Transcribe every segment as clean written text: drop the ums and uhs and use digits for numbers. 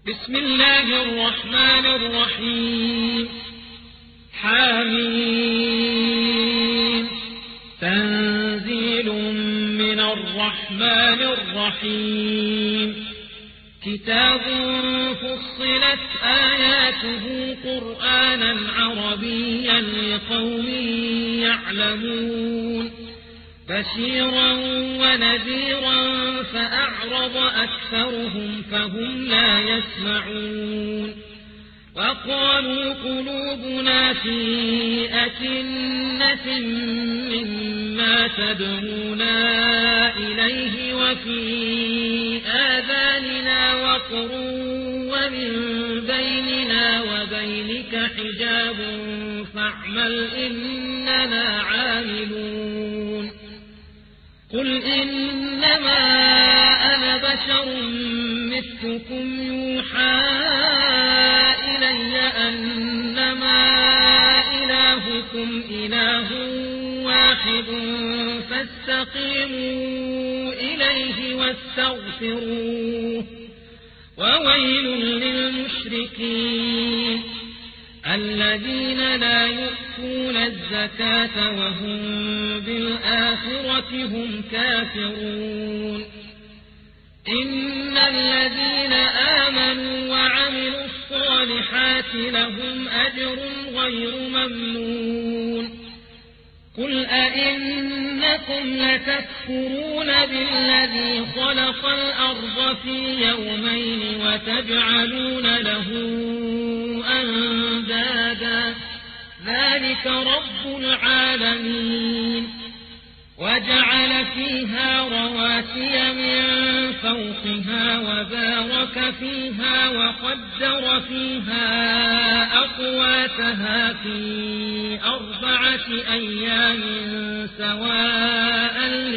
بسم الله الرحمن الرحيم حميم تنزيل من الرحمن الرحيم كتاب فصلت آياته قرآنا عربيا لقوم يعلمون بشيرا ونذيرا فأعرض أكثرهم فهم لا يسمعون وقالوا قلوبنا في أكنة مما تدعونا إليه وفي آذاننا وقر ومن بيننا وبينك حجاب فاعمل إننا عاملون قل إنما أنا بشر مثلكم يوحى إلي أنما إلهكم إله واحد فاستقيموا إليه واستغفروه وويل للمشركين الذين لا يؤتون الزكاة وهم بالآخرة هم كافرون إن الذين آمنوا وعملوا الصالحات لهم أجر غير ممنون قل أئنكم لتكفرون بالذي خلق الأرض في يومين وتجعلون له أندادا ذلك رب العالمين وجعل فيها رواسي من فوقها وبارك فيها وقدر فيها أقواتها في 4 أيام سواء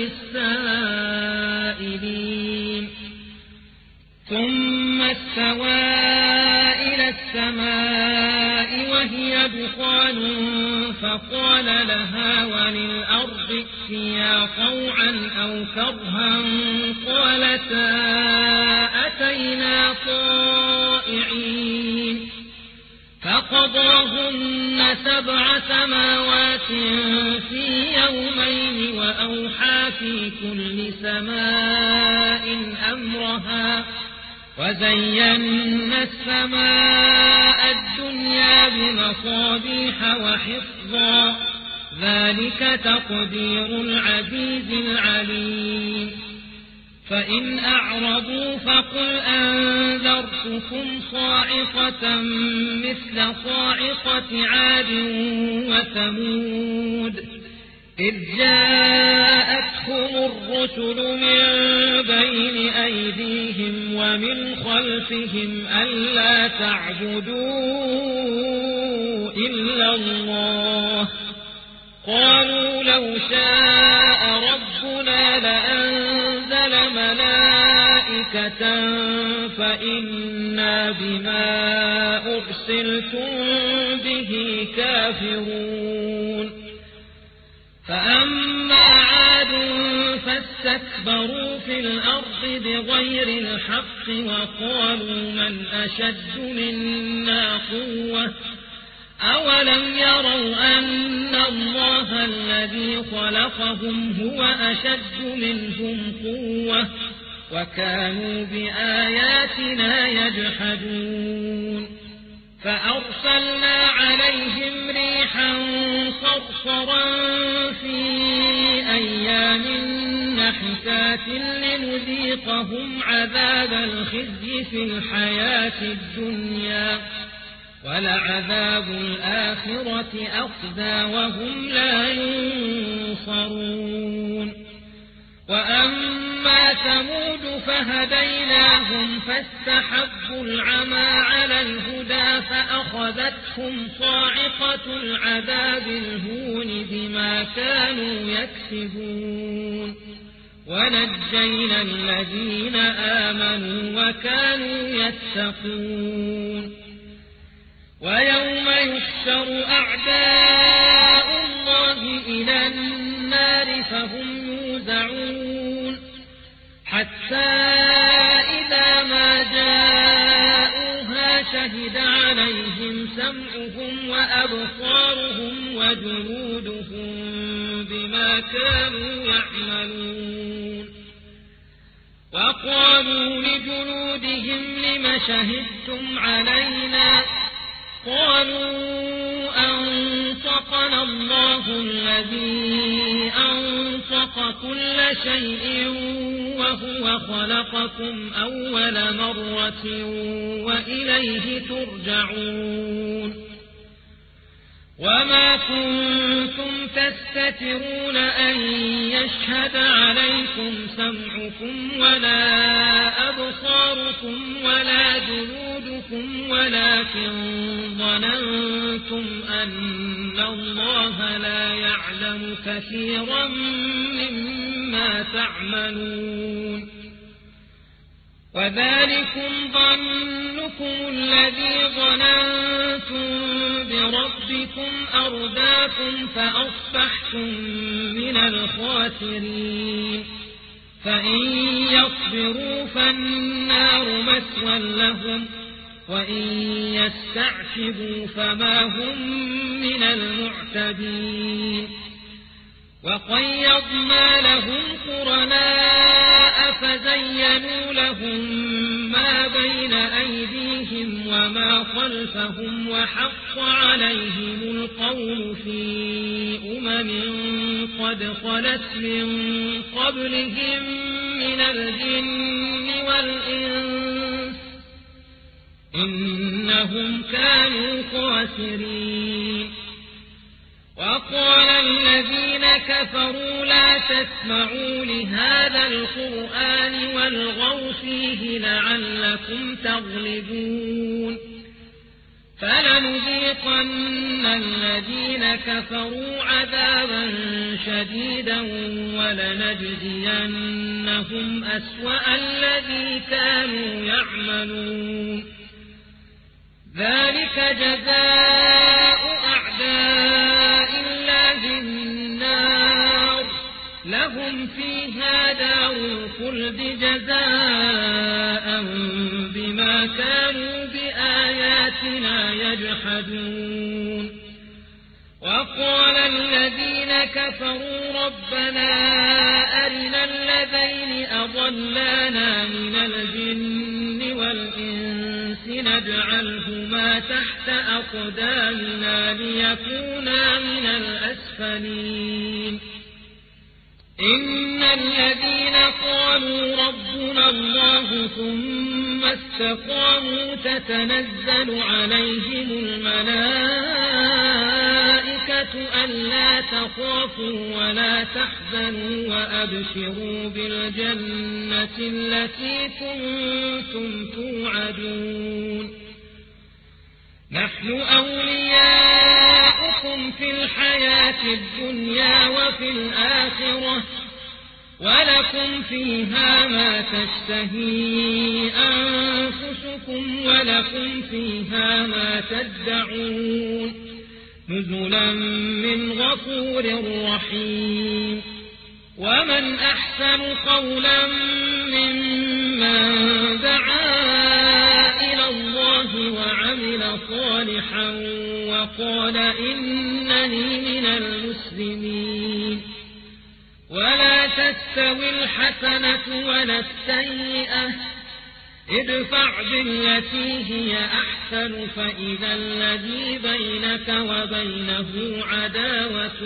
للسائلين ثم استوى إلى السماء وهي دخان فقال لها وللأرض ائتيا طوعا أو كرها قالتا أتينا طائعين فقضاهن 7 سماوات في يومين وأوحى في كل سماء أمرها وزينا السماء الدنيا بمصابيح وحفظا ذلك تقدير العزيز العليم فإن أعرضوا فقل أنذرتكم صاعقة مثل صاعقة عاد وثمود إذ جاءتهم الرسل من بين أيديهم ومن خلفهم ألا تعبدوا إلا الله قالوا لو شاء ربنا لأنزل ملائكة فإنا بما أرسلتم به كافرون فأما عاد فاستكبروا في الأرض بغير الحق وقالوا من أشد منا قوة أولم يروا أن الله الذي خلقهم هو أشد منهم قوة وكانوا بآياتنا يجحدون فأرسلنا عليهم ريحا صرصرا في أيام نحسات لنذيقهم عذاب الخزي في الحياة الدنيا ولعذاب الآخرة أخزى وهم لا ينصرون وأما ثمود فهديناهم فاستحبوا العمى على الهدى فأخذتهم صاعقة العذاب الهون بما كانوا يكسبون ونجينا الذين آمنوا وكانوا يتقون ويوم يحشر أعداء الله إلى النار فهم يوزعون حتى إذا ما جاءوا شهد عليهم سمعهم وأبصارهم وجلودهم بما كانوا يعملون. وقالوا لجلودهم لم شهدتم علينا؟ قالوا أنطقنا الله الذي أنطق كل شيء وهو خلقكم أول مرة وإليه ترجعون. وما كنتم تستترون أن يشهد عليكم سمعكم ولا أبصاركم ولا جلودكم ولكن ظننتم أن الله لا يعلم كثيرا مما تعملون. وذلكم ظنكم الذي ظننتم بربكم أرداكم فأصبحتم من الخاسرين. فإن يصبروا فالنار مثوى لهم وإن يستعتبوا فما هم من المعتدين. وقيضنا لهم قرناء فزينوا لهم ما بين أيديهم وما خلفهم وحق عليهم القول في قد خلت من قبلهم من الجن والإنس إنهم كانوا خاسرين. وقال الذين كفروا لا تسمعوا لهذا القرآن والغوا فيه لعلكم تغلبون. فلنذيقن الذين كفروا عذابا شديدا ولنجزينهم أسوأ الذي كانوا يعملون. ذلك جزاء أعداء الله النار لهم فيها دار الخلد جزاء بما كانوا بآياتنا يجحدون. وقال الذين كفروا ربنا أرنا الذين أضلانا من الجن والإنس نجعلهما تحت أقدامنا ليكونا من الأسفلين. إن الذين قالوا ربنا الله ثم استقاموا تتنزل عليهم الملائكة ألا تخافوا ولا تحزنوا وأبشروا بالجنة التي كنتم توعدون. نحن أولياؤكم في الحياة الدنيا وفي الآخرة ولكم فيها ما تشتهي أنفسكم ولكم فيها ما تدعون نزلا من غفور رحيم. ومن أحسن قولا ممن دعا إلى الله وعمل صالحا وقال إنني من المسلمين. ولا تستوي الحسنة ولا السيئة ادفع بالتي هي أحسن فإذا الذي بينك وبينه عداوة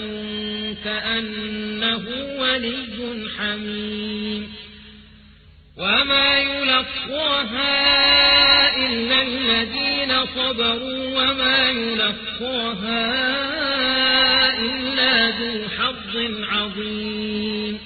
كأنه ولي حميم. وما يلقاها إلا الذين صبروا وما يلقاها إلا ذو حظ عظيم.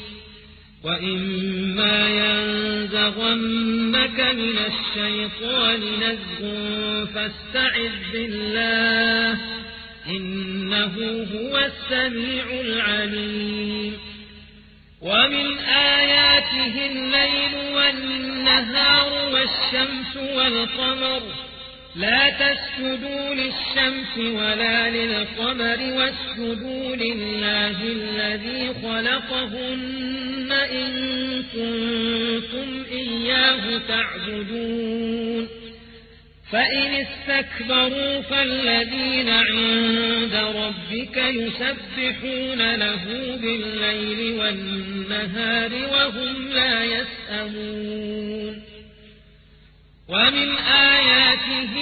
وإما ينزغنك من الشيطان نزغ فاستعذ بالله إنه هو السميع العليم. ومن آياته الليل والنهار والشمس والقمر لا تسجدوا للشمس ولا للقمر واسجدوا لله الذي خلقهن إن كنتم إياه تعبدون. فإن استكبروا فالذين عند ربك يسبحون له بالليل والنهار وهم لا يسأمون ومن آياته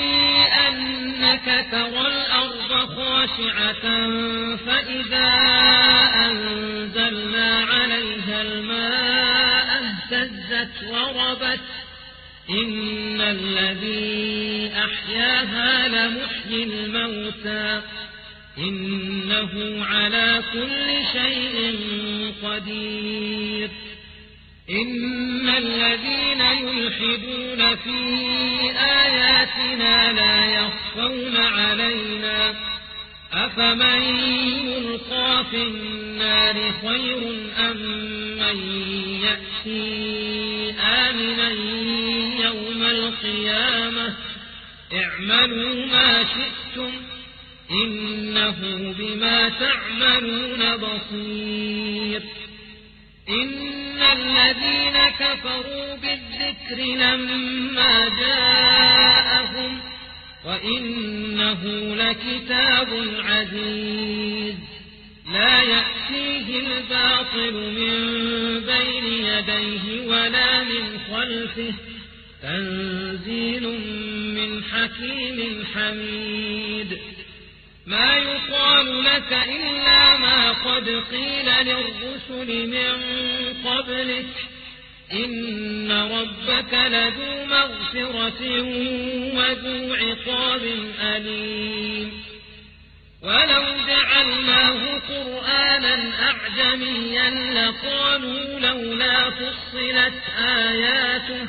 أنك ترى الأرض خاشعة فإذا أنزلنا عليها الماء اهتزت وربت إن الذي أحياها لمحيي الموتى إنه على كل شيء قدير إن الذين يلحدون في آياتنا لا يخفون علينا أفمن يلقى في النار خير أم من يأتي آمنا يوم القيامة اعملوا ما شئتم إنه بما تعملون بصير إن الذين كفروا بالذكر لما جاءهم وإنه لكتاب عزيز لا يأتيه الباطل من بين يديه ولا من خلفه تنزيل من حكيم حميد ما يقال لك إلا ما قد قيل للرسل من قبلك إن ربك لذو مغفرة وذو عقاب أليم ولو جعلناه قرآنا أعجميا لقالوا لولا فصلت آياته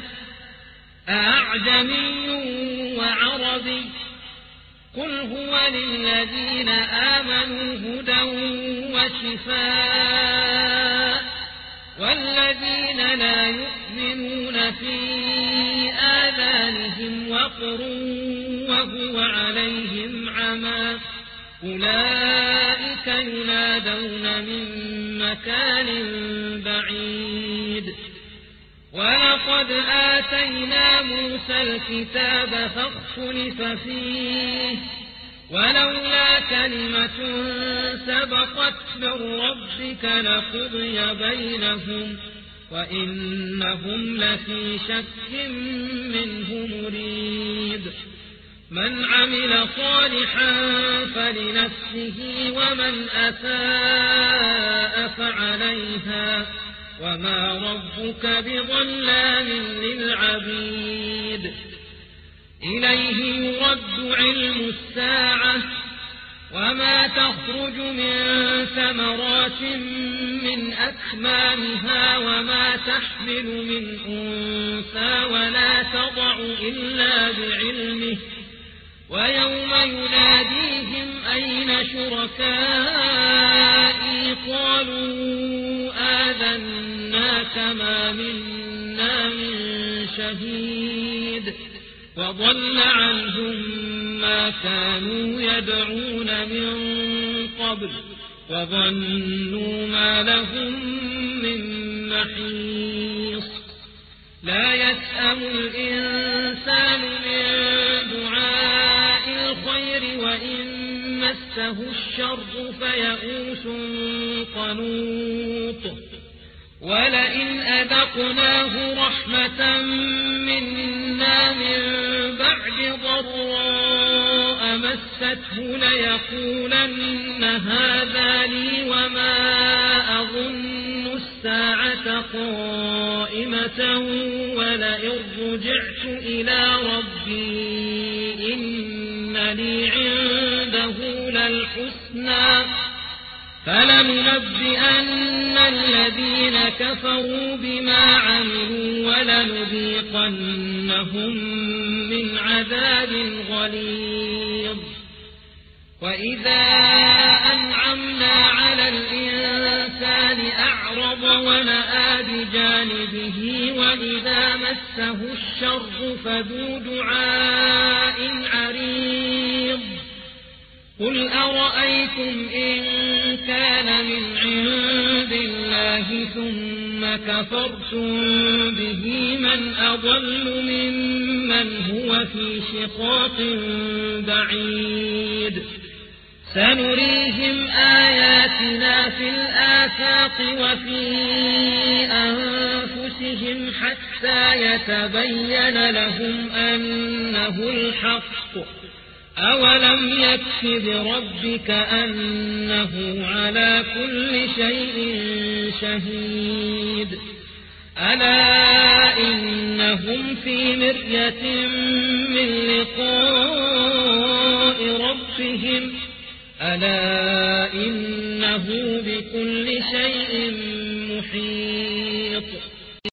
أعجمي وعربي قل هو للذين آمنوا هدى وشفاء والذين لا يؤمنون في آذانهم وقر وهو عليهم عمى أولئك ينادون من مكان بعيد ولقد آتينا موسى الكتاب فاختلف فيه ولولا كلمة سبقت من ربك لقضي بينهم وإنهم لفي شك منه مريب من عمل صالحا فلنفسه ومن أساء فعليها وما ربك بظلام للعبيد إليه يرد علم الساعة وما تخرج من ثمرات من أكمامها وما تحمل من أنثى ولا تضع إلا بعلمه ويوم يناديهم أين شركائي قالوا آذناك ما منا من شهيد وضل عنهم ما كانوا يدعون من قبل وظنوا ما لهم من محيص لا يسأم الإنسان من دعاء الخير وإن مسه الشر فيئوس قنوط ولئن أذقناه رحمة منا من بعد ضراء مسته ليقولن هذا لي وما أظن الساعة قائمة ولئن رجعت إلى ربي إن لي عنده للحسنى فلننبئن الذين كفروا بما عملوا ولنذيقنهم من عذاب غليظ وإذا أنعمنا على الإنسان أعرض ونأى بجانبه وإذا مسه الشر فذو دعاء عريض قل أرأيتم إن كان من عند الله ثم كفرتم به من أضل ممن من هو في شقاق بعيد سنريهم آياتنا في الآفاق وفي أنفسهم حتى يتبين لهم أنه الحق أولم يكف بربك أنه على كل شيء شهيد ألا إنهم في مرية من لقاء ربهم ألا إنه بكل شيء